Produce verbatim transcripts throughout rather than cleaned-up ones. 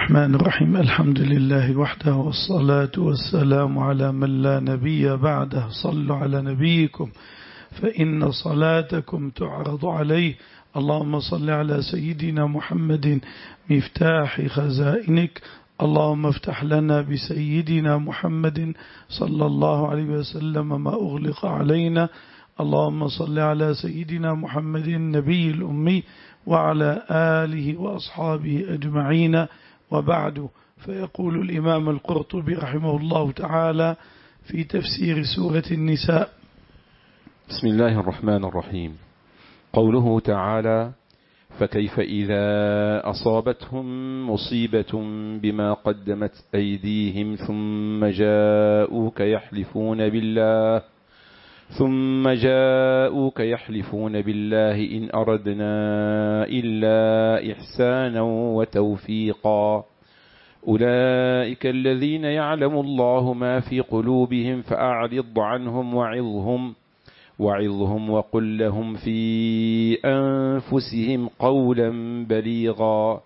الرحمن الرحيم. الحمد لله وحده والصلاة والسلام على من لا نبي بعده. صلوا على نبيكم فإن صلاتكم تعرض عليه. اللهم صل على سيدنا محمد مفتاح خزائنك. اللهم افتح لنا بسيدنا محمد صلى الله عليه وسلم ما أغلق علينا. اللهم صل على سيدنا محمد النبي الأمي وعلى آله وأصحابه أجمعين، وبعد. فيقول الإمام القرطبي رحمه الله تعالى في تفسير سورة النساء: بسم الله الرحمن الرحيم. قوله تعالى: فكيف إذا أصابتهم مصيبة بما قدمت أيديهم ثم جاءوك يحلفون بالله ثم جاءوك يحلفون بالله إن أردنا إلا إحسانا وتوفيقا أولئك الذين يعلم الله ما في قلوبهم فأعرض عنهم وعظهم وعظهم وقل لهم في أنفسهم قولا بليغا.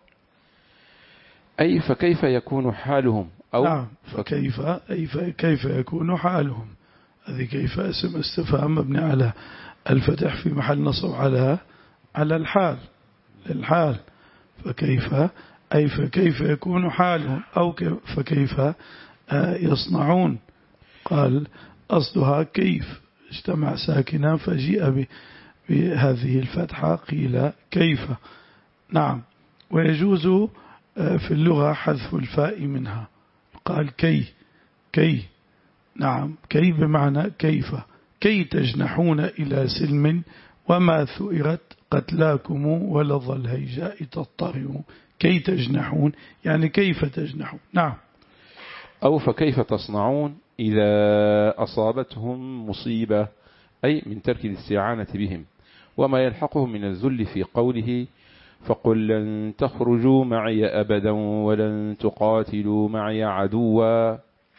أي فكيف يكون حالهم؟ أو نعم، فكيف أي فكيف يكون حالهم. هذه كيف اسم استفهام مبني على الفتح في محل نصب على على الحال الحال. فكيف أي فكيف يكون حالهم أو فكيف يصنعون. قال أصلها كيف، اجتمع ساكنا فجيء بهذه الفتحة قيل كيف. نعم، ويجوز في اللغة حذف الفاء منها، قال كي كي نعم كي بمعنى كيف. كي تجنحون إلى سلم وما ثئرت قتلاكم ولظى الهيجاء تضطرم. كي تجنحون يعني كيف تجنحون. نعم. أو فكيف تصنعون إذا أصابتهم مصيبة، أي من ترك الاستعانة بهم وما يلحقهم من الذل في قوله: فقل لن تخرجوا معي أبدا ولن تقاتلوا معي عدوا.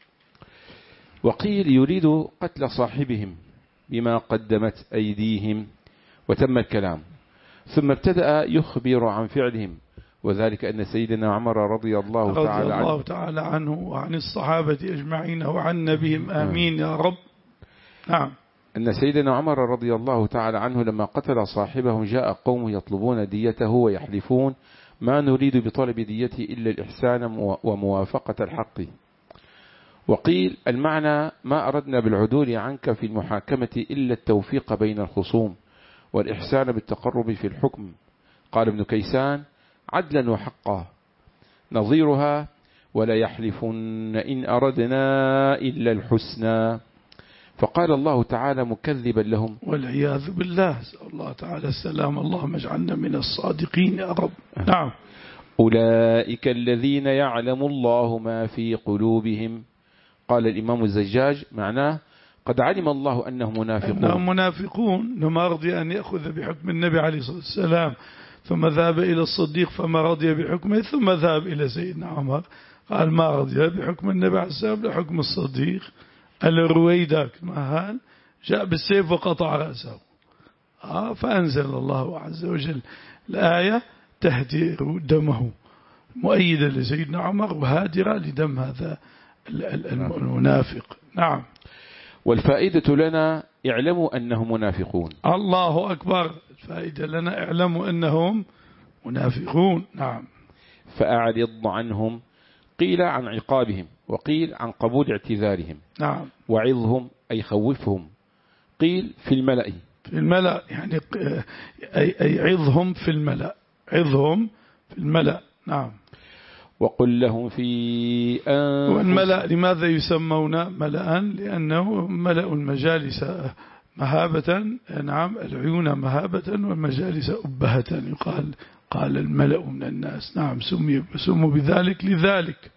وقيل يريد قتل صاحبهم بما قدمت أيديهم، وتم الكلام ثم ابتدأ يخبر عن فعلهم، وذلك أن سيدنا عمر رضي الله رضي تعالى عنه الله تعالى عنه وعن الصحابة أجمعين وعن نبيهم آمين يا رب. نعم. أن سيدنا عمر رضي الله تعالى عنه لما قتل صاحبه جاء قوم يطلبون ديته ويحلفون: ما نريد بطلب ديته إلا الإحسان وموافقة الحق. وقيل المعنى: ما أردنا بالعدول عنك في المحاكمة إلا التوفيق بين الخصوم والإحسان بالتقرب في الحكم. قال ابن كيسان: عدلا وحقا. نظيرها: ولا يحلفن إن أردنا إلا الحسنى. فقال الله تعالى مكذبا لهم: والعياذ بالله، سأل الله تعالى السلام، اللهم اجعلنا من الصادقين يا رب. نعم. أولئك الذين يعلم الله ما في قلوبهم. قال الإمام الزجاج معناه: قد علم الله أنهم منافقون أنهم منافقون لما رضي أن يأخذ بحكم النبي عليه الصلاة والسلام، ثم ذهب إلى الصديق فما رضي بحكمه، ثم ذهب إلى سيدنا عمر قال ما رضي بحكم النبي عليه الصلاة والسلام لحكم الصديق. الرويداك مهان جاء بالسيف وقطع رأسه. آه فأنزل الله عز وجل الآية تهدر دمه، مؤيدة لسيدنا عمر وهادرة لدم هذا المنافق. نعم. والفائدة لنا: اعلموا أنهم منافقون. الله أكبر. الفائدة لنا: اعلموا أنهم منافقون. نعم. فأعرض عنهم، قيل عن عقابهم وقيل عن قبول اعتذارهم. نعم. وعظهم أي خوفهم، قيل في الملأ في الملأ يعني أي, أي عظهم في الملأ، عظهم في الملأ. نعم. وقل لهم في أنفسهم. والملأ لماذا يسمون ملأ؟ لأنه ملأ المجالس مهابة. نعم، العيون مهابة والمجالس أبهة. يقال قال الملأ من الناس. نعم، سمي سموا بذلك لذلك.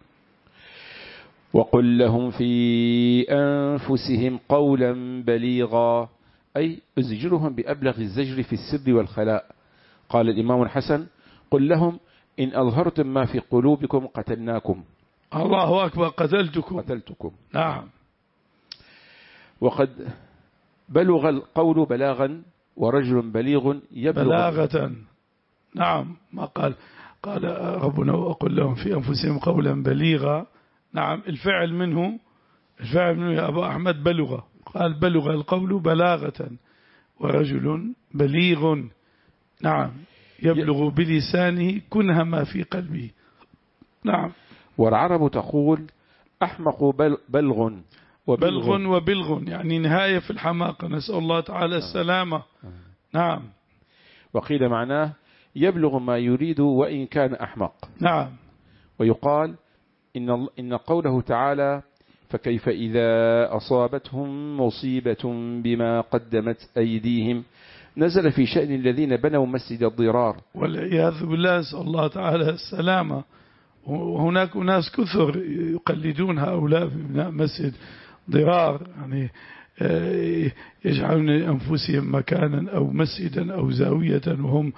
وقل لهم في أنفسهم قولا بليغا، أي ازجرهم بأبلغ الزجر في السر والخلاء. قال الإمام الحسن: قل لهم إن أظهرتم ما في قلوبكم قتلناكم. الله أكبر. قتلتكم قتلتكم. نعم. وقد بلغ القول بلاغا، ورجل بليغ يبلغ بلاغة. نعم، ما قال قال ربنا وأقول لهم في أنفسهم قولا بليغا. نعم الفعل منه الفعل منه يا أبا أحمد بلغ، قال بلغ القول بلاغة، ورجل بليغ نعم يبلغ بلسانه كنه ما في قلبه. نعم. والعرب تقول أحمق بلغ بلغ وبلغ، يعني نهاية في الحماقة، نسأل الله تعالى السلامة. نعم. وقيل معناه يبلغ ما يريد وإن كان أحمق. نعم. ويقال إن إن قوله تعالى فكيف إذا أصابتهم مصيبة بما قدمت أيديهم نزل في شأن الذين بنوا مسجد الضرار والعياذ بالله، نسأل الله تعالى السلامة. وهناك ناس كثر يقلدون هؤلاء في بناء مسجد ضرار، يعني يجعلون أنفسهم مكانا أو مسجدا أو زاوية وهم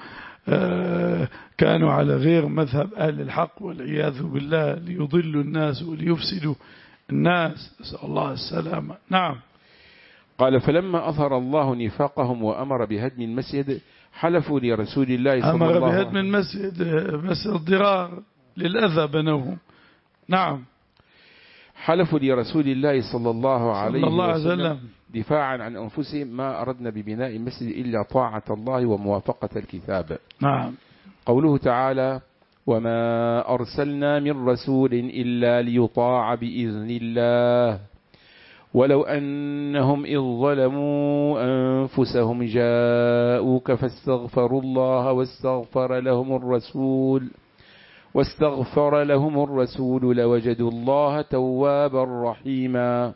كانوا على غير مذهب أهل الحق والعياذ بالله، ليضلوا الناس وليفسدوا الناس، نسأل الله السلامة. نعم. قال فلما أظهر الله نفاقهم وأمر بهدم المسجد حلفوا لرسول الله صلى الله عليه وسلم أمر بهدم المسجد، مسجد الضرار للأذى بنوهم. نعم. حلفوا لرسول الله صلى الله عليه الله وسلم, وسلم دفاعا عن أنفسهم ما أردنا ببناء المسجد إلا طاعة الله وموافقة الكتاب. نعم. قوله تعالى وما أرسلنا من رسول إلا ليطاع بإذن الله ولو أنهم إذ ظلموا أنفسهم جاءوك فاستغفروا الله واستغفر لهم الرسول واستغفر لهم الرسول لوجدوا الله توابا رحيما.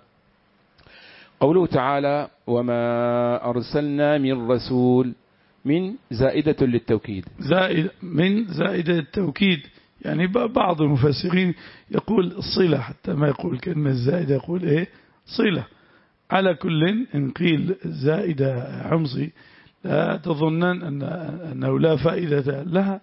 قوله تعالى وما أرسلنا من رسول من زائدة للتوكيد، زائد من زائدة التوكيد، يعني بعض المفسرين يقول صلة، حتى ما يقول كلمة زائدة يقول إيه صلة. على كل إن قيل زائدة حمصي لا تظنن أن أنه لا فائدة لها،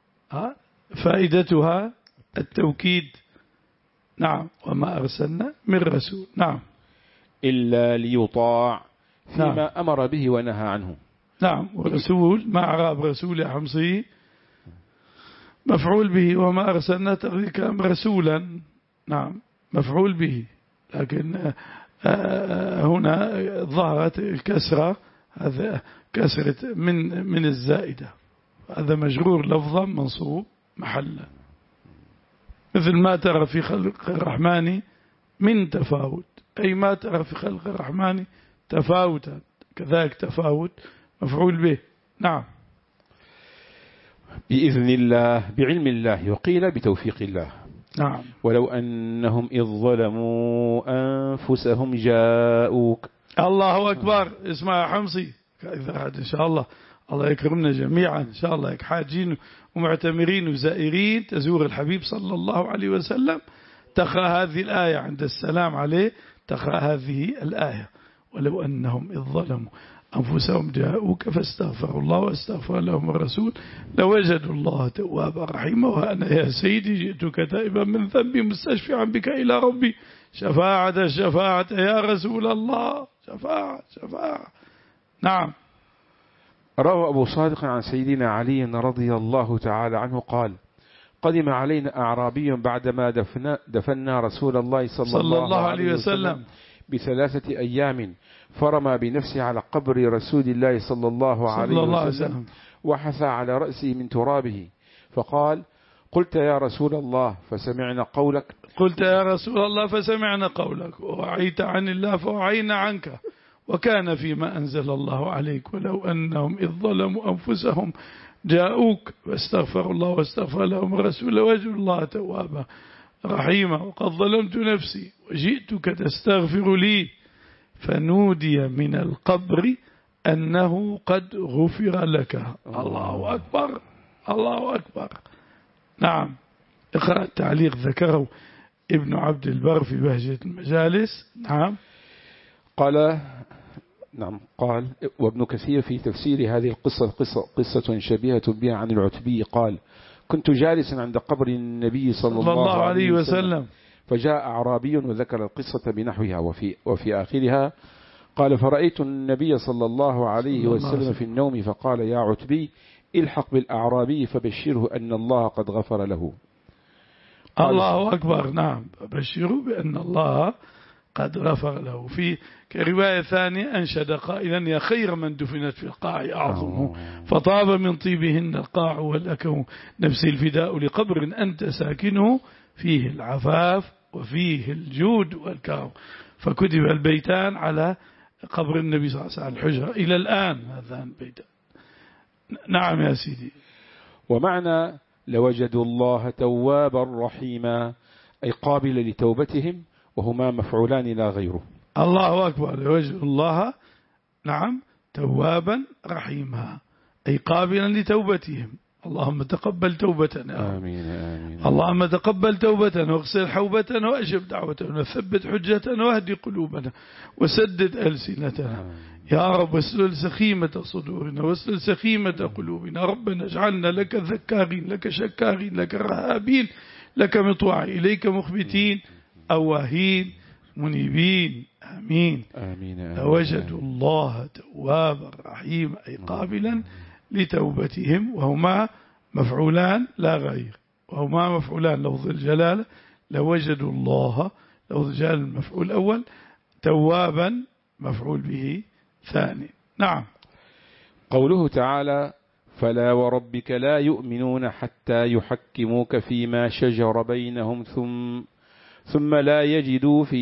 فائدتها التوكيد. نعم. وما أرسلنا من رسول نعم إلا ليطاع فيما نعم. أمر به ونهى عنه. نعم. ورسول ما أعراب رسول حمصي مفعول به، وما أرسلنا تغيير رسولا نعم مفعول به، لكن هنا ظهرت الكسرة، هذا كسرة من من الزائدة، هذا مجرور لفظا منصوب محلا، مثل ما ترى في خلق الرحمن من تفاوت، أي ما ترى في خلق الرحمن تفاوتا، كذلك تفاوت مفعول به. نعم. بإذن الله بعلم الله، وقيل بتوفيق الله. نعم. ولو أنهم إذ ظلموا أنفسهم جاءوك. الله أكبر. اسمع يا حمصي، إن شاء الله الله يكرمنا جميعا إن شاء الله، حاجين ومعتمرين وزائرين تزور الحبيب صلى الله عليه وسلم، تقرأ هذه الآية عند السلام عليه، تقرأ هذه الآية ولو أنهم إذ ظلموا أنفسهم جاءوك فاستغفروا الله واستغفر لهم الرسول لوجدوا الله توابا رحيما. وأنا يا سيدي جئتك تائبا من ذنبي مستشفعا بك إلى ربي شفاعة الشفاعة يا رسول الله، شفاعة شفاعة. نعم. روى أبو صادق عن سيدنا علي رضي الله تعالى عنه قال قدم علينا أعرابي بعدما دفنا, دفنا رسول الله صلى, صلى الله, الله عليه وسلم, وسلم بثلاثة أيام، فرمى بنفسه على قبر رسول الله صلى الله عليه صلى الله وسلم وسلم وحثى على رأسه من ترابه، فقال قلت يا رسول الله فسمعنا قولك قلت يا رسول الله فسمعنا قولك ووعيت عن الله فوعينا عنك، وكان فيما أنزل الله عليك ولو أنهم إذ ظلموا أنفسهم جاءوك واستغفروا الله واستغفر لهم الرسول وجدوا الله توابا رحيما. وقد ظلمت نفسي وجئتك تستغفر لي فنودي من القبر أنه قد غفر لك. الله أكبر الله أكبر. نعم. اقرأ التعليق ذكره ابن عبد البر في بهجة المجالس. نعم. قال نعم قال وابن كثير في تفسير هذه القصة قصة, قصة شبيهة بها عن العتبي قال كنت جالسا عند قبر النبي صلى, صلى الله, الله عليه وسلم, وسلم فجاء أعرابي وذكر القصة بنحوها، وفي, وفي آخرها قال فرأيت النبي صلى الله عليه وسلم في النوم فقال يا عتبي الحق بالأعرابي فبشره أن الله قد غفر له. الله أكبر. نعم، بشره بأن الله قد غفر له. في كرواية ثانية أنشد قائلا: يا خير من دفنت في القاع أعظمه، فطاب من طيبهن القاع والأكم، نفسي الفداء لقبر أنت ساكنه، فيه العفاف وفيه الجود والكرم. فكتب البيتان على قبر النبي صلى الله عليه وسلم الحجرة إلى الآن هذان البيتان. نعم يا سيدي. ومعنى لوجدوا الله توابا رحيما أي قابلا لتوبتهم، وهما مفعولان لا غيره. الله أكبر. لوجدوا الله نعم توابا رحيما أي قابلا لتوبتهم. اللهم تقبل توبتنا. آمين آمين. اللهم تقبل توبتنا، واغسل حوبتنا، وأجب دعوتنا، وثبت حجتنا، واهدي قلوبنا، وسدد ألسنتنا يا رب، واسلل سخيمة صدورنا، واسلل سخيمة قلوبنا. ربنا اجعلنا لك ذكارين، لك شكارين، لك رهابين، لك مطوعين، إليك مخبتين، أواهين منيبين. آمين آمين. لوجدوا الله توابا رحيما أي قابلا لتوبتهم، وهما مفعولان لا غير، وهما مفعولان لفظ الجلالة. لوجدوا الله لفظ الجلالة المفعول الأول، توابا مفعول به ثاني. نعم. قوله تعالى: فلا وربك لا يؤمنون حتى يحكموك فيما شجر بينهم ثم ثم لا يجدوا في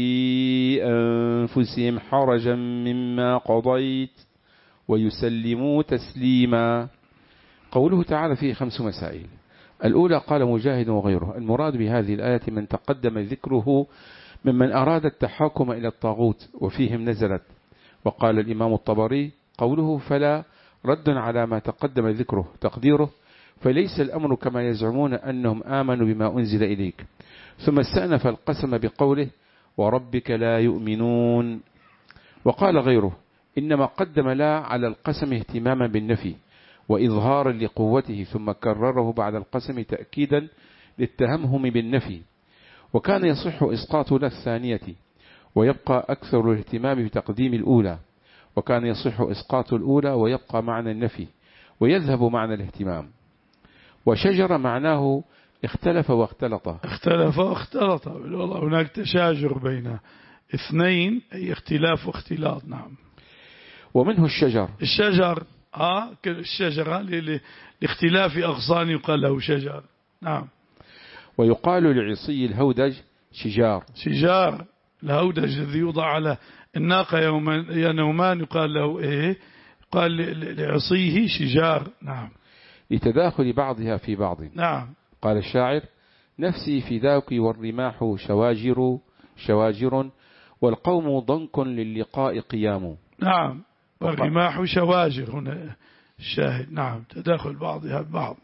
أنفسهم حرجا مما قضيت ويسلموا تسليما. قوله تعالى فيه خمس مسائل. الأولى قال مجاهد وغيره: المراد بهذه الآية من تقدم ذكره ممن أراد التحاكم إلى الطاغوت وفيهم نزلت. وقال الإمام الطبري: قوله فلا رد على ما تقدم ذكره، تقديره: فليس الأمر كما يزعمون أنهم آمنوا بما أنزل إليك. ثم استأنف القسم بقوله: وربك لا يؤمنون. وقال غيره: إنما قدم لا على القسم اهتماما بالنفي وإظهارا لقوته، ثم كرره بعد القسم تأكيدا للتهمهم بالنفي. وكان يصح إسقاط لا الثانية ويبقى أكثر الاهتمام بتقديم الأولى، وكان يصح إسقاط الأولى ويبقى معنى النفي ويذهب معنى الاهتمام. وشجر معناه اختلف واختلط. اختلف واختلط. والله هناك تشاجر بين اثنين أي اختلاف واختلاط. نعم. ومنه الشجر. الشجر آه الشجرة لاختلاف أغصان يقال له شجر. نعم. ويقال لعصي الهودج شجار. شجار. الهودج الذي يوضع على الناقة يومان يقال له إيه؟ قال لعصيه شجار. نعم. لتداخل بعضها في بعض. نعم. قال الشاعر: نفسي فداك والرماح شواجر شواجر والقوم ضنك للقاء قيام. نعم. والرماح شواجر هنا الشاهد. نعم. تداخل بعضها ببعض.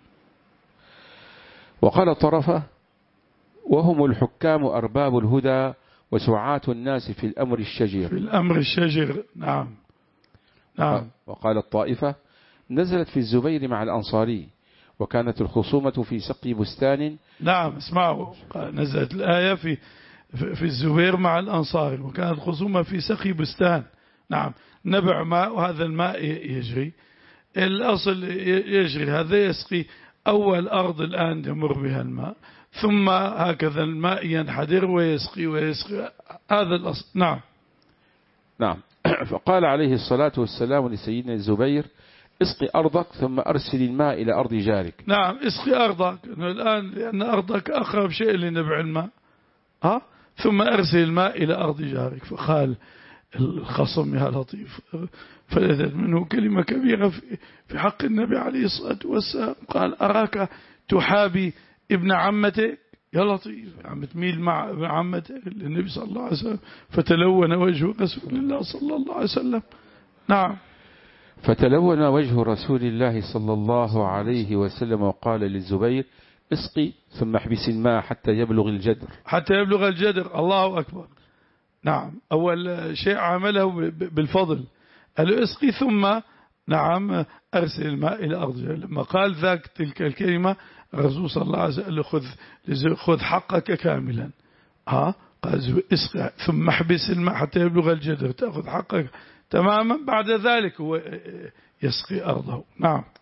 وقال طرفة: وهم الحكام أرباب الهدى وسعاة الناس في الأمر الشجر. في الأمر الشجر. نعم. نعم. وقال الطائفة: نزلت في الزبير مع الأنصاري، وكانت الخصومة في سقي بستان. نعم. اسمعوا، نزلت الآية في في الزبير مع الأنصاري، وكانت الخصومة في سقي بستان. نعم. نبع ماء، وهذا الماء يجري، الأصل يجري، هذا يسقي أول أرض الآن يمر بها الماء، ثم هكذا الماء ينحدر ويسقي ويسقي، هذا الأصل. نعم. نعم. فقال عليه الصلاة والسلام لسيدنا الزبير: اسقي أرضك ثم أرسل الماء إلى أرض جارك. نعم. اسقي أرضك الآن، لأن أرضك أقرب شيء لنبع الماء. ها؟ ثم أرسل الماء إلى أرض جارك. فقال الخصم: يا لطيف، فلذت منه كلمة كبيرة في حق النبي عليه الصلاة والسلام. قال: أراك تحابي ابن عمتك. يا لطيف، عم تميل مع ابن عمتك للنبي صلى الله عليه وسلم. فتلون وجه رسول الله صلى الله عليه وسلم. نعم. فتلون وجه رسول الله صلى الله عليه وسلم وقال للزبير: اسقي ثم احبس الماء حتى يبلغ الجدر. حتى يبلغ الجدر. الله أكبر. نعم. أول شيء عمله بالفضل، قال اسقي ثم نعم أرسل الماء إلى أرض جارك. لما قال ذاك تلك الكلمة الرسول صلى الله عليه وسلم: خذ خذ حقك كاملا. ها؟ قال اسقي ثم احبس الماء حتى يبلغ الجدر، تأخذ حقك تماما، بعد ذلك هو يسقي أرضه. نعم.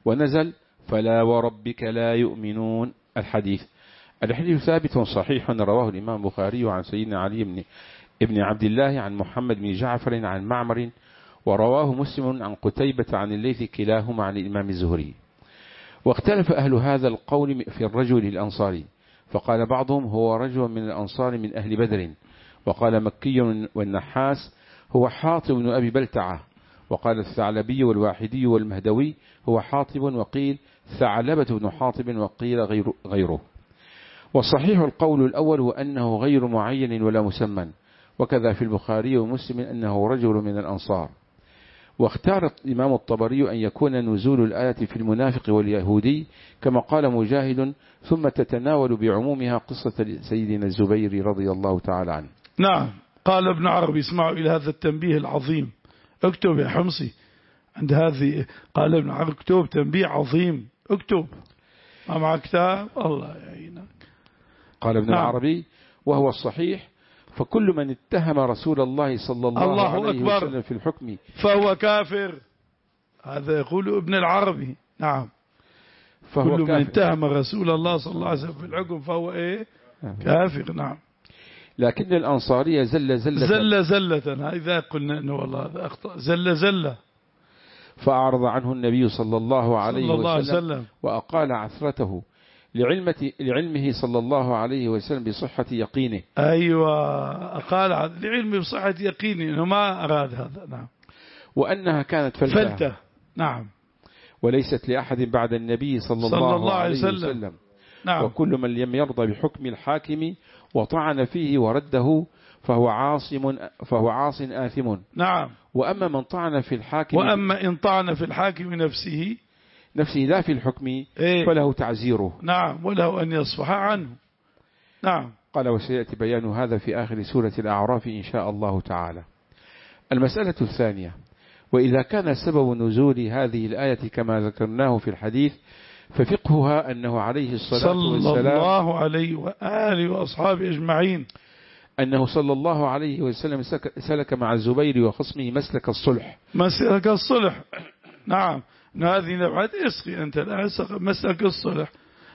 ونزل فلا وربك لا يؤمنون الحديث. الحديث ثابت صحيح رواه الإمام البخاري عن سيدنا علي بن ابن عبد الله عن محمد بن جعفر عن معمر، ورواه مسلم عن قتيبة عن الليث كلاهما عن الإمام الزهري. واختلف أهل هذا القول في الرجل الأنصاري، فقال بعضهم هو رجل من الأنصار من أهل بدر، وقال مكي والنحاس هو حاطب بن أبي بلتعة، وقال الثعلبي والواحدي والمهدوي هو حاطب، وقيل ثعلبة بن حاطب، وقيل غير غيره. والصحيح القول الأول وأنه غير معين ولا مسمى، وكذا في البخاري ومسلم أنه رجل من الأنصار. واختار الإمام الطبري أن يكون نزول الآية في المنافق واليهودي كما قال مجاهد، ثم تتناول بعمومها قصة سيدنا الزبير رضي الله تعالى عنه. نعم. قال ابن عربي اسمعوا إلى هذا التنبيه العظيم، اكتب يا حمصي عند هذه. قال ابن عربي اكتب تنبيه عظيم، اكتب ما مع كتاب الله يعينك. قال ابن نعم. العربي وهو الصحيح فكل من اتهم رسول الله صلى الله, الله عليه أكبر وسلم في الحكم فهو كافر. هذا يقول ابن العربي. نعم. فهو كل كافر. من اتهم رسول الله صلى الله عليه وسلم في الحكم فهو ايه كافر. نعم. لكن الأنصارية زل زلة زل زلة إذا قلنا أنه والله هذا أخطأ زل زلة، فأعرض عنه النبي صلى الله عليه صلى الله وسلم, وسلم وأقال عثرته لعلمة لعلمه صلى الله عليه وسلم بصحة يقينه. أيوة أقال لعلمه بصحة يقينه أنه ما أراد هذا. نعم. وأنها كانت فلتة, فلتة. نعم. وليست لأحد بعد النبي صلى, صلى الله, الله عليه وسلم, وسلم. نعم. وكل من لم يرضى بحكم الحاكم وطعن فيه ورده فهو عاصم فهو عاص آثم. نعم. وأما من طعن في الحاكم وأما إن طعن في الحاكم نفسه نفسه لا في الحكم إيه؟ فله تعزيره. نعم. وله أن يصفح عنه. نعم. قال وسيأتي بيان هذا في آخر سورة الأعراف إن شاء الله تعالى. المسألة الثانية: وإذا كان سبب نزول هذه الآية كما ذكرناه في الحديث ففقهها أنه عليه الصلاة والسلام صلى الله عليه وآله وأصحابه أجمعين أنه صلى الله عليه وسلم سلك مع الزبير وخصمه مسلك الصلح. مسلك الصلح. نعم. هذه نبعد اسقي أنت الآن مسلك الصلح.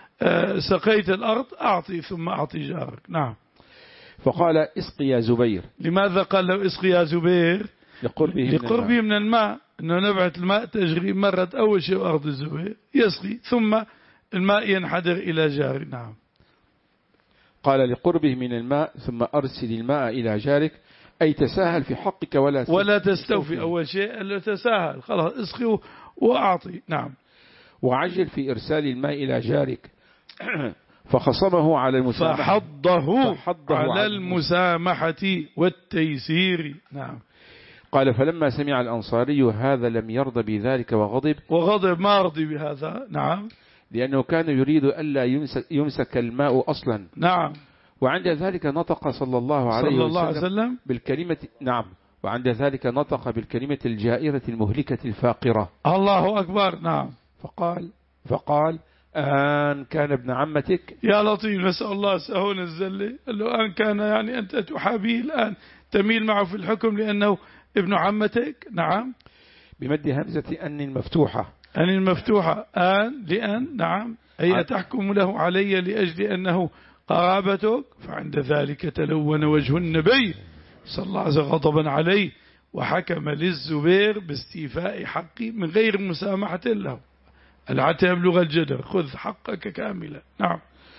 سقيت الأرض أعطي ثم أعطي جارك. نعم. فقال اسقي يا زبير. لماذا قال له اسقي يا زبير؟ لقربه, لقربه من, من الماء، أنه نبعة الماء تجري مرت أول شيء أرض الزبير يسقي ثم الماء ينحدر إلى جار. نعم. قال لقربه من الماء ثم أرسل الماء إلى جارك، أي تساهل في حقك ولا ولا تستوفي. أول شيء اللي تساهل خلاص اسقي وأعطي. نعم. وعجل في إرسال الماء إلى جارك فخصمه على المسامحة فحضه, فحضه على المسامحة والتيسير. نعم. قال فلما سمع الأنصاري هذا لم يرضى بذلك وغضب وغضب ما رضي بهذا. نعم. لأنه كان يريد ألا يمسك, يمسك الماء أصلا. نعم. وعند ذلك نطق صلى الله عليه صلى الله وسلم, وسلم بالكلمة. نعم. وعند ذلك نطق بالكلمة الجائرة المهلكة الفاقرة. الله أكبر. نعم. فقال فقال أن كان ابن عمتك يا لطيف نسأل الله سهون الزلة. قال له أن كان يعني أنت تحابيه الآن تميل معه في الحكم لأنه ابن عمتك. نعم. بمد همزة أن المفتوحة. أن المفتوحة آن لأن. نعم. أي تحكم له علي لأجل أنه قرابتك. فعند ذلك تلون وجه النبي صلى الله عليه وسلم غضبا عليه وحكم للزبير باستيفاء حقي من غير مسامحة له. العتى يبلغ الجدر خذ حقك كاملا. نعم.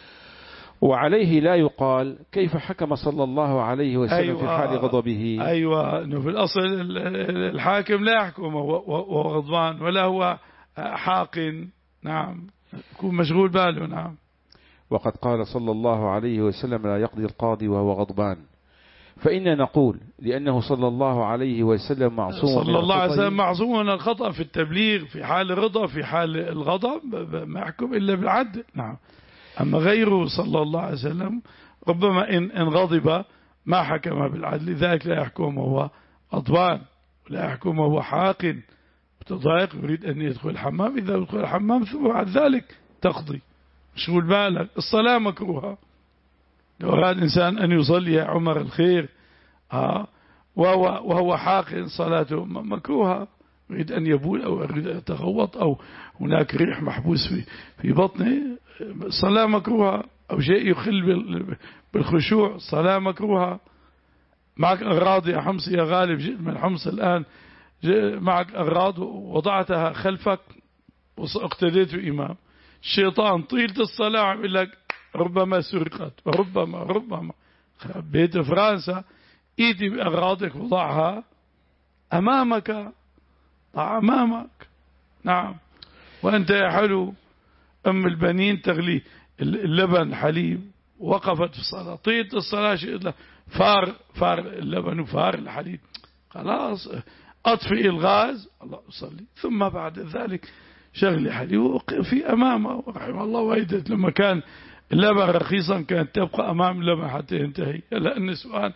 وعليه لا يقال كيف حكم صلى الله عليه وسلم أيوة في حال غضبه. أيوة أنه في الأصل الحاكم لا يحكم وهو غضبان ولا هو حاق. نعم. يكون مشغول باله. نعم. وقد قال صلى الله عليه وسلم لا يقضي القاضي وهو غضبان. فإن نقول لأنه صلى الله عليه وسلم معصوم صلى الله عليه وسلم معصوم من الخطأ في التبليغ في حال الرضا في حال الغضب ما يحكم إلا بالعدل. نعم. أما غيره صلى الله عليه وسلم ربما إن, إن غضب ما حكم بالعدل ذلك لا يحكم وهو غضبان ولا يحكم وهو حاق متضايق يريد أن يدخل الحمام. إذا يدخل الحمام ثم بعد ذلك تقضي مشغول بالك. الصلاة مكروهة لو أراد الإنسان أن يصلي يا عمر الخير آه وهو, وهو حاق صلاته مكروهة أريد أن يبول أو أريد أن أتغوط أو هناك ريح محبوس في في بطني، صلاة مكروهة. أو شيء يخل بالخشوع، صلاة مكروهة. معك أغراض يا حمص يا غالب، جئت من حمص الآن، معك أغراض وضعتها خلفك واقتديت بإمام، الشيطان طيلة الصلاة يقول لك ربما سرقت وربما ربما بيت فرنسا، ايدي بأغراضك وضعها أمامك، ضع أمامك. نعم. وأنت يا حلو أم البنين تغلي اللبن حليب، وقفت في الصلاة، طيلة الصلاة فار فار اللبن وفار الحليب، خلاص أطفئ الغاز، الله أصلي، ثم بعد ذلك شغلي حليب وفي أمامه. رحمه الله والدت لما كان اللبن رخيصا كانت تبقى أمام اللبن حتى ينتهي. لأن السؤال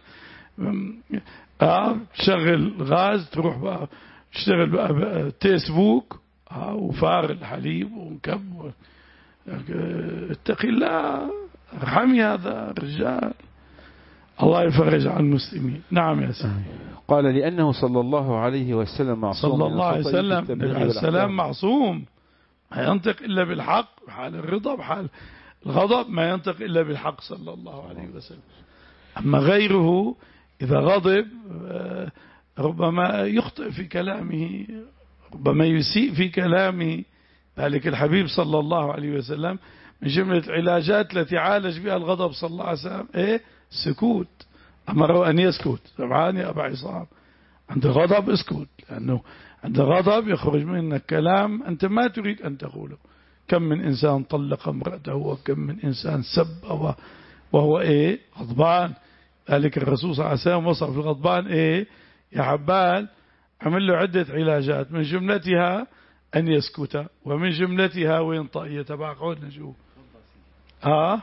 آه شغل غاز، تروح بقى تشتغل بقى تيسبوك آه وفار الحليب ونكب. اتقي الله، ارحمي هذا الرجال، الله يفرج عن المسلمين. نعم يا سيدي. قال لأنه صلى الله عليه وسلم معصوم، صلى الله عليه وسلم السلام معصوم، ما ينطق إلا بالحق، بحال الرضا بحال الغضب ما ينطق إلا بالحق صلى الله عليه وسلم. أما غيره إذا غضب ربما يخطئ في كلامه، ربما يسيء في كلامه. ذلك الحبيب صلى الله عليه وسلم من جملة علاجات التي عالج بها الغضب صلى الله عليه وسلم إيه؟ سكوت، أمره أن يسكت. سبحان يا أبا عصام، عند غضب اسكت، لأنه عند غضب يخرج منك كلام أنت ما تريد أن تقوله. كم من إنسان طلق امرأته، وكم من إنسان سب وهو إيه؟ غضبان. ذلك الرسول صلى الله عليه وسلم وصف الغضبان إيه؟ يا حبال، عمل له عدة علاجات، من جملتها أن يسكت، ومن جملتها وين طائية تبع قعود نشوف ها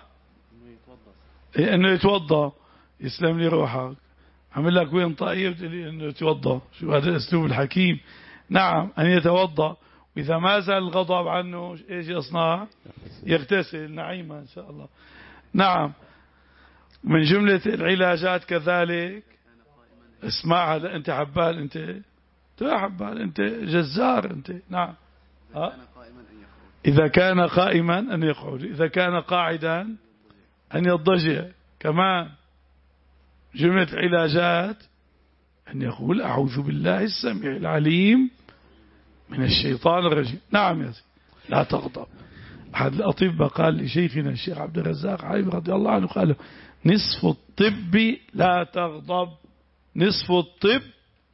إيه؟ أنه يتوضى. يسلم لي روحك، عمل لك وين طائية بتقولي أنه يتوضى. شو هذا الأسلوب الحكيم. نعم، أن يتوضى، وإذا ما زال الغضب عنه إيش يصنع؟ يغتسل. نعيما إن شاء الله. نعم. من جملة العلاجات كذلك اسمع، هذا أنت حبال، أنت يا حبال، أنت جزار أنت. نعم. ها؟ إذا كان قائما أن يقعد، إذا كان قاعدا أن يضجع. كمان جملة علاجات أن يقول أعوذ بالله السميع العليم من الشيطان الرجيم. نعم يا سيدي. لا تغضب. أحد الأطباء قال لشيخنا الشيخ عبد الرزاق علي رضي الله عنه، قال نصف الطب لا تغضب، نصف الطب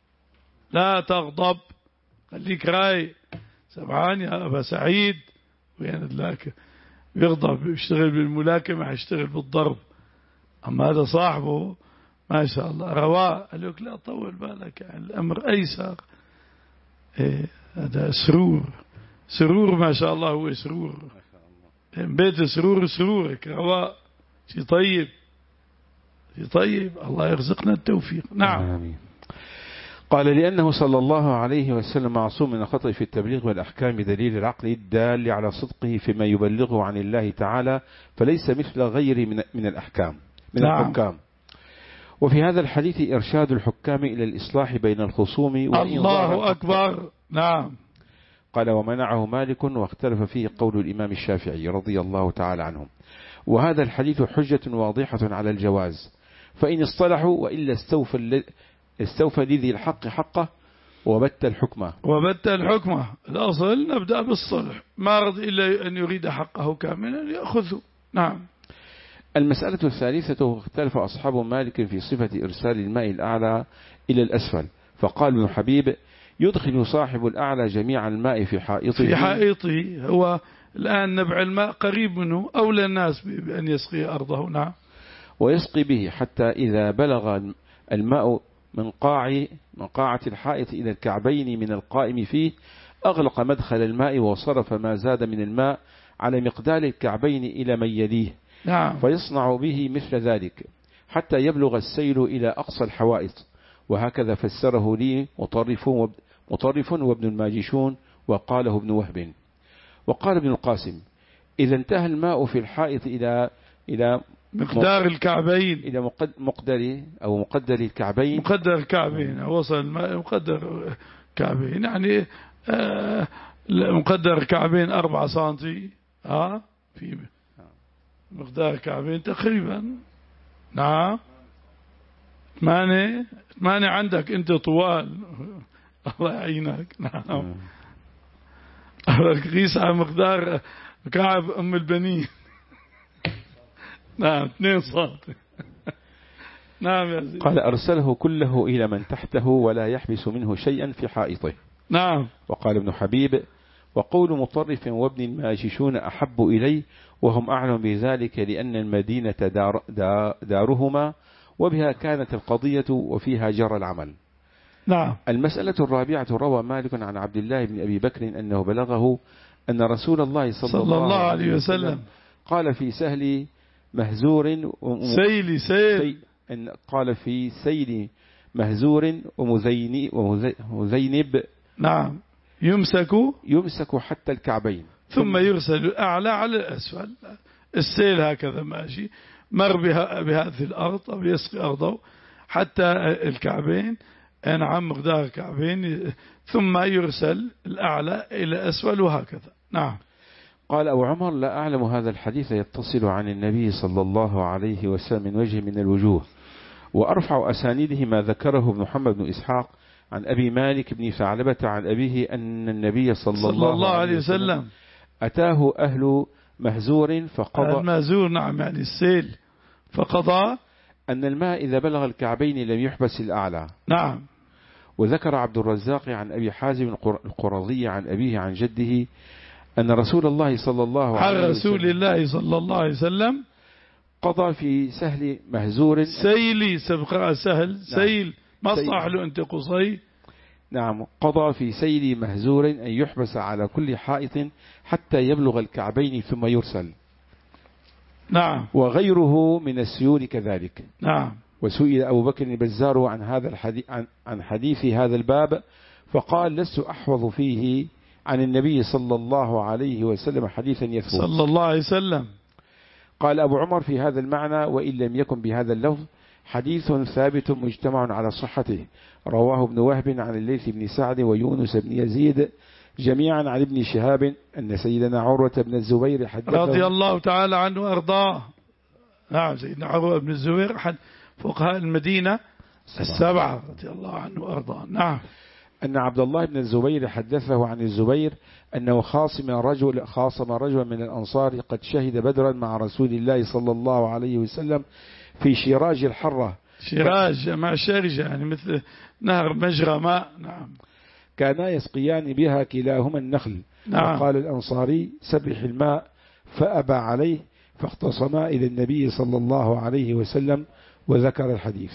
لا تغضب. خليك راي. سبحان يا أبا سعيد، وين لك يغضب يشتغل بالملاكمة، يشتغل بالضرب. أما هذا صاحبه ما شاء الله رواء، قال لك لا طول بالك، يعني الأمر أيسر. إيه هذا سرور، سرور ما شاء الله، هو سرور بيت سرور، سرورك رواء، شيء طيب، شيء طيب. الله يرزقنا التوفيق. نعم. آمين. قال لأنه صلى الله عليه وسلم معصوم من الخطأ في التبليغ والأحكام بدليل العقل الدال على صدقه فيما يبلغه عن الله تعالى، فليس مثل غيره من من الأحكام من نعم. الحكام. وفي هذا الحديث إرشاد الحكام إلى الإصلاح بين الخصوم. الله أكبر. نعم. قال ومنعه مالك، واختلف فيه قول الإمام الشافعي رضي الله تعالى عنه. وهذا الحديث حجة واضحة على الجواز، فإن اصطلحوا وإلا استوفى استوفى لذي الحق حقه وبت الحكمة. وبت الحكمة. الأصل نبدأ بالصلح، ما رضي إلا أن يريد حقه كاملا يأخذه. نعم. المسألة الثالثة، اختلف أصحاب مالك في صفة إرسال الماء الأعلى إلى الأسفل، فقال ابن حبيب يدخل صاحب الأعلى جميع الماء في حائطه في حائطه. هو الآن نبع الماء قريب منه، أولى الناس بأن يسقي أرضه. نعم. ويسقي به حتى إذا بلغ الماء من قاع من قاعة الحائط إلى الكعبين من القائم فيه، أغلق مدخل الماء وصرف ما زاد من الماء على مقدار الكعبين إلى من يليه. نعم. فيصنع به مثل ذلك حتى يبلغ السيل إلى أقصى الحوائط. وهكذا فسره لي مطرف مطرف وابن الماجشون، وقاله ابن وهب. وقال ابن القاسم إذا انتهى الماء في الحائط إلى إلى مقدار الكعبين، إلى مقدر أو مقدر الكعبين، مقدر الكعبين، وصل الماء مقدر كعبين يعني آه مقدر كعبين أربعة سنتي آه في مقدار كعبين تقريبا. نعم ثمانية ثمانية عندك أنت طوال الله يعينك. نعم قيس على مقدار كعب أم البنين. نعم اثنين سنتي. نعم يا زيد. قال أرسله كله إلى من تحته ولا يحبس منه شيئا في حائطه. نعم. وقال ابن حبيب وقول مطرف وابن الماجشون أحب إلي وهم أعلم بذلك لأن المدينة دار دار دارهما وبها كانت القضية وفيها جرى العمل. نعم. المسألة الرابعة روى مالك عن عبد الله بن أبي بكر أنه بلغه أن رسول الله صلى, صلى الله عليه وسلم قال في سهل مهزور سيلي سيل أن قال في سيل مهزور ومذينب. نعم. يمسك يمسك حتى الكعبين ثم يرسل الأعلى على الأسفل. السيل هكذا ماشي مر بها بهذه الأرض أو يسقي أرضه حتى الكعبين. نعم مقدار الكعبين ثم يرسل الأعلى إلى أسفل وهكذا. نعم. قال أبو عمر لا أعلم هذا الحديث يتصل عن النبي صلى الله عليه وسلم من وجه من الوجوه وأرفع أسانيده ما ذكره ابن محمد بن إسحاق عن أبي مالك بن ثعلبة عن أبيه أن النبي صلى, صلى الله, الله عليه وسلم أتاه أهل مهزور فقضى المهزور. نعم يعني السيل فقضى أن الماء إذا بلغ الكعبين لم يحبس الأعلى. نعم. وذكر عبد الرزاق عن أبي حازم القرظي عن أبيه عن جده أن رسول الله صلى الله عليه وسلم عن رسول الله صلى الله عليه وسلم قضى في سهل مهزور سيلي سبق سهل سيل ما صح له أنت قصي. نعم قضى في سيل مهزور أن يحبس على كل حائط حتى يبلغ الكعبين ثم يرسل. نعم. وغيره من السيول كذلك. نعم. وسئل أبو بكر البزار عن هذا الحديث عن, عن حديث هذا الباب فقال لست أحفظ فيه عن النبي صلى الله عليه وسلم حديثا يثبت صلى الله عليه وسلم. قال أبو عمر في هذا المعنى وإن لم يكن بهذا اللفظ حديث ثابت مجتمع على صحته رواه ابن وهب عن الليث بن سعد ويونس بن يزيد جميعا عن ابن شهاب أن سيدنا عروة بن الزبير حدثه رضي الله تعالى عنه وأرضاه. نعم سيدنا عروة بن الزبير أحد فقهاء المدينة السبعة رضي الله عنه وأرضاه. نعم. أن عبد الله بن الزبير حدثه عن الزبير أنه خاصم رجل خاصم رجل من الأنصار قد شهد بدرا مع رسول الله صلى الله عليه وسلم في شراج الحرة. شراج مع شارجة يعني مثل نهر مجرى ماء. نعم. كانا يسقيان بها كلاهما النخل. نعم. وقال الأنصاري سبح الماء فأبى عليه فاختصما إلى النبي صلى الله عليه وسلم وذكر الحديث.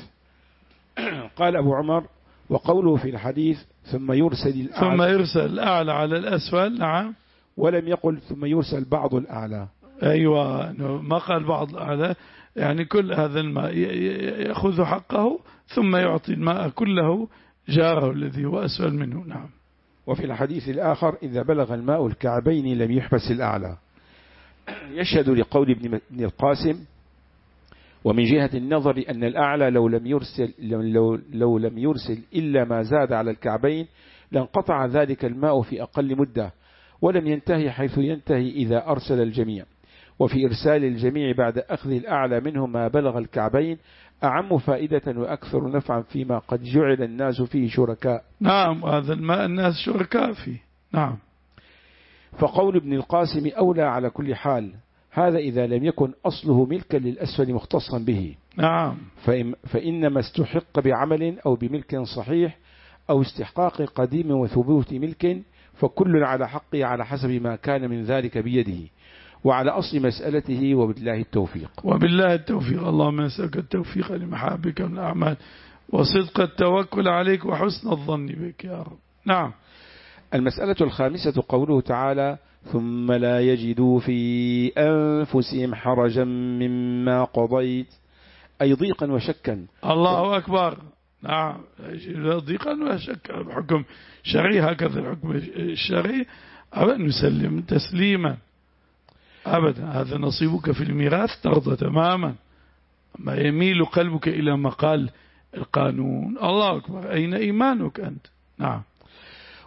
قال أبو عمر وقوله في الحديث ثم يرسل الأعلى ثم يرسل الأعلى على الأسفل. نعم. ولم يقل ثم يرسل بعض الأعلى. أيوة ما قال بعض الأعلى يعني كل هذا الماء يأخذ حقه ثم يعطي الماء كله جاره الذي هو أسفل منه. نعم. وفي الحديث الآخر إذا بلغ الماء الكعبين لم يحبس الأعلى. يشهد لقول ابن القاسم ومن جهة النظر أن الأعلى لو لم يرسل لو, لو لم يرسل إلا ما زاد على الكعبين لانقطع ذلك الماء في أقل مدة ولم ينتهي حيث ينتهي إذا أرسل الجميع. وفي إرسال الجميع بعد أخذ الأعلى منه ما بلغ الكعبين أعم فائدة وأكثر نفعا فيما قد جعل الناس فيه شركاء. نعم. هذا الماء الناس شركاء فيه. نعم. فقول ابن القاسم أولى على كل حال هذا إذا لم يكن أصله ملكا للأسفل مختصا به. نعم. فإنما استحق بعمل أو بملك صحيح أو استحقاق قديم وثبوت ملك فكل على حقه على حسب ما كان من ذلك بيده وعلى أصل مسألته وبالله التوفيق. وبالله التوفيق. اللهم نسألك التوفيق لمحابك من الأعمال وصدق التوكل عليك وحسن الظن بك يا رب. نعم. المسألة الخامسة قوله تعالى ثم لا يجدوا في أنفسهم حرجا مما قضيت أي ضيقا وشكا. الله أكبر. نعم. ضيقا وشكا بحكم شرعي هكذا الحكم الشرعي أبدا نسلم تسليما أبدا. هذا نصيبك في الميراث ترضى تماما. ما يميل قلبك إلى ما قال القانون. الله أكبر. أين إيمانك أنت؟ نعم.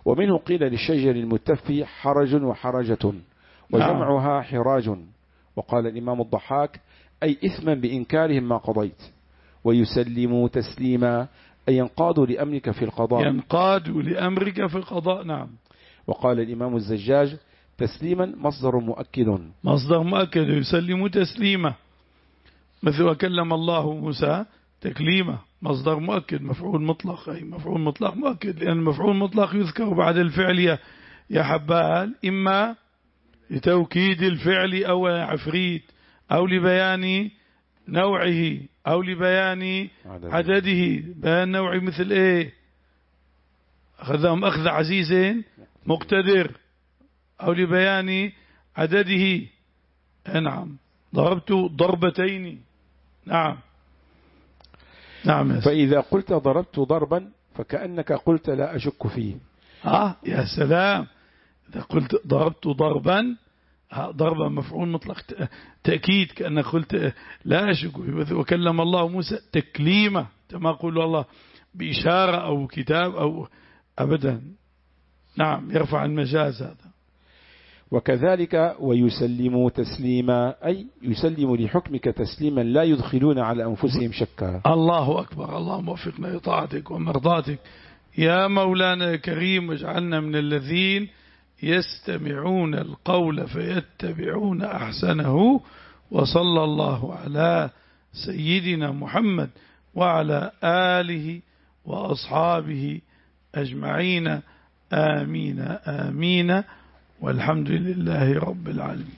ومنه قيل للشجر المتفي حرج وحرجة وجمعها حراج. وقال الإمام الضحاك أي إثما بإنكارهم ما قضيت. ويسلموا تسليما أي ينقادوا لأمرك في القضاء. ينقادوا لأمرك في القضاء. نعم. وقال الإمام الزجاج تسليما مصدر مؤكد. مصدر مؤكد يسلموا تسليما، مثل وكلم الله موسى تكليما، مصدر مؤكد مفعول مطلق، أي مفعول مطلق مؤكد، لأن مفعول مطلق يذكر بعد الفعل يا حبال إما لتوكيد الفعل أو عفريت أو لبيان نوعه أو لبيان عدده. بيان نوعي مثل إيه؟ أخذهم أخذ عزيز مقتدر، أو لبيان عدده. نعم. ضربت ضربتين. نعم نعم. فإذا قلت ضربت ضربا فكأنك قلت لا أشك فيه. آه يا سلام. إذا قلت ضربت ضربا، ضربا مفعول مطلق تأكيد، كأنك قلت لا أشك. وكلم الله موسى تكليمة، كما قول الله بإشارة أو كتاب أو أبدا. نعم. يرفع المجاز هذا. وكذلك ويسلموا تسليما أي يسلم لحكمك تسليما لا يدخلون على أنفسهم شكا. الله أكبر. اللهم وفقنا لطاعتك ومرضاتك يا مولانا الكريم، واجعلنا من الذين يستمعون القول فيتبعون أحسنه. وصلى الله على سيدنا محمد وعلى آله وأصحابه أجمعين. آمين آمين، والحمد لله رب العالمين.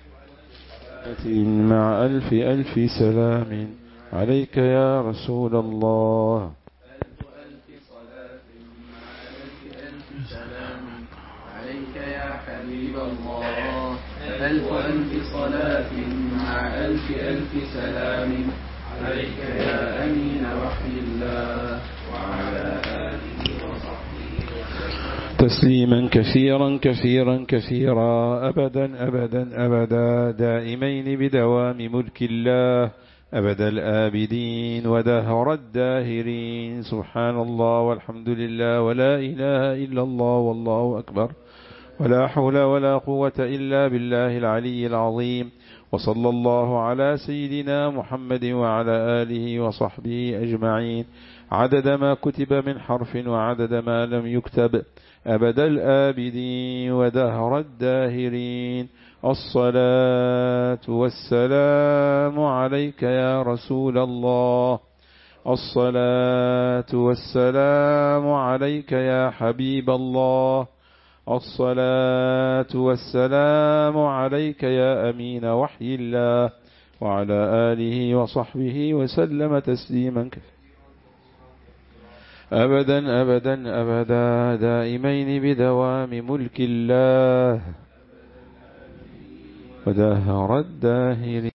مع ألف ألف سلام عليك يا رسول الله. ألف ألف صلاة مع ألف ألف سلام عليك يا حبيب الله. ألف ألف صلاة مع ألف ألف سلام عليك يا أمين وحي الله وعلى آله وصحبه تسليما كثيرا كثيرا كثيرا أبدا أبدا أبدا دائمين بدوام ملك الله أبد الآبدين ودهر الداهرين. سبحان الله والحمد لله ولا إله إلا الله والله أكبر ولا حول ولا قوة إلا بالله العلي العظيم. وصلى الله على سيدنا محمد وعلى آله وصحبه أجمعين عدد ما كتب من حرف وعدد ما لم يكتب أبد الآبدين ودهر الداهرين. الصلاة والسلام عليك يا رسول الله. الصلاة والسلام عليك يا حبيب الله. الصلاة والسلام عليك يا أمين وحي الله وعلى آله وصحبه وسلم تسليما كثيرا أبدا أبدا أبدا دائمين بدوام ملك الله ودهر الداهرين.